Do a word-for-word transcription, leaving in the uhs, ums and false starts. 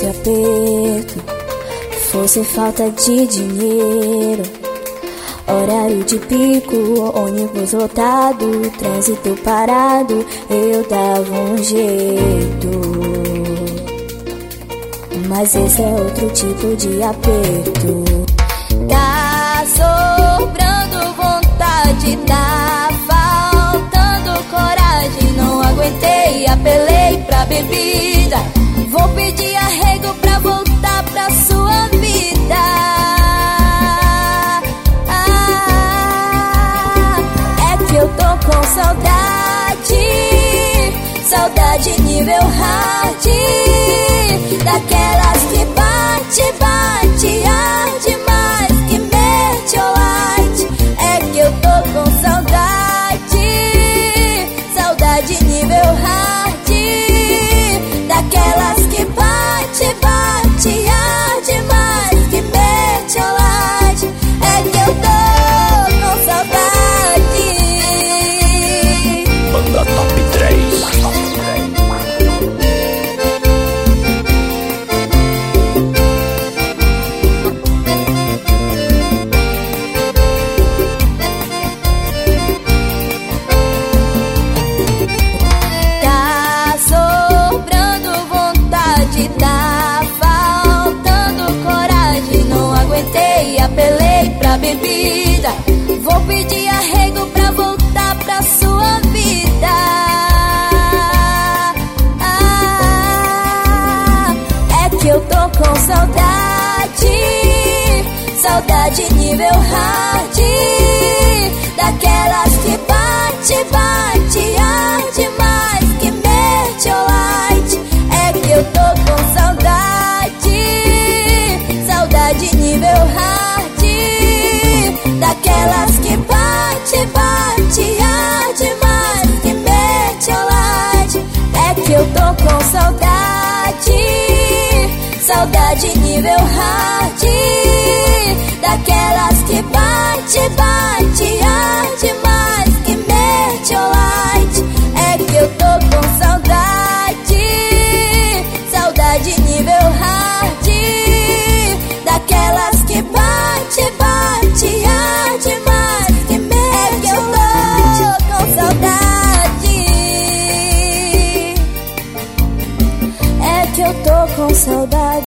fosse aperto, fosse falta de dinheiro, horário de pico, ônibus lotado, trânsito parado, eu dava um jeito. Mas esse é outro tipo de aperto. Tá sobrando vontade, tá faltando coragem, não aguentei, apelei pra bebida. Vou pedir arrego pra voltar pra sua vida. Ah, é que eu tô com saudade, saudade nível hard, daquelas que bate, bate, arde mais que meteorite. É que eu tô com saudade, saudade nível hard, daquelas que bate, bate, arde mais que meteorite. É que eu tô com saudade. Banda Top três. Apelei pra bebida, vou pedir arrego pra voltar pra sua vida. Ah, é que eu tô com saudade, saudade nível hard, daquelas que bate, bate, arde mais que meteorite. É que eu tô com saudade, saudade nível hard, daquelas que bate, bate, arde mais que meteorite. É que eu tô com saudade, saudade nível hard,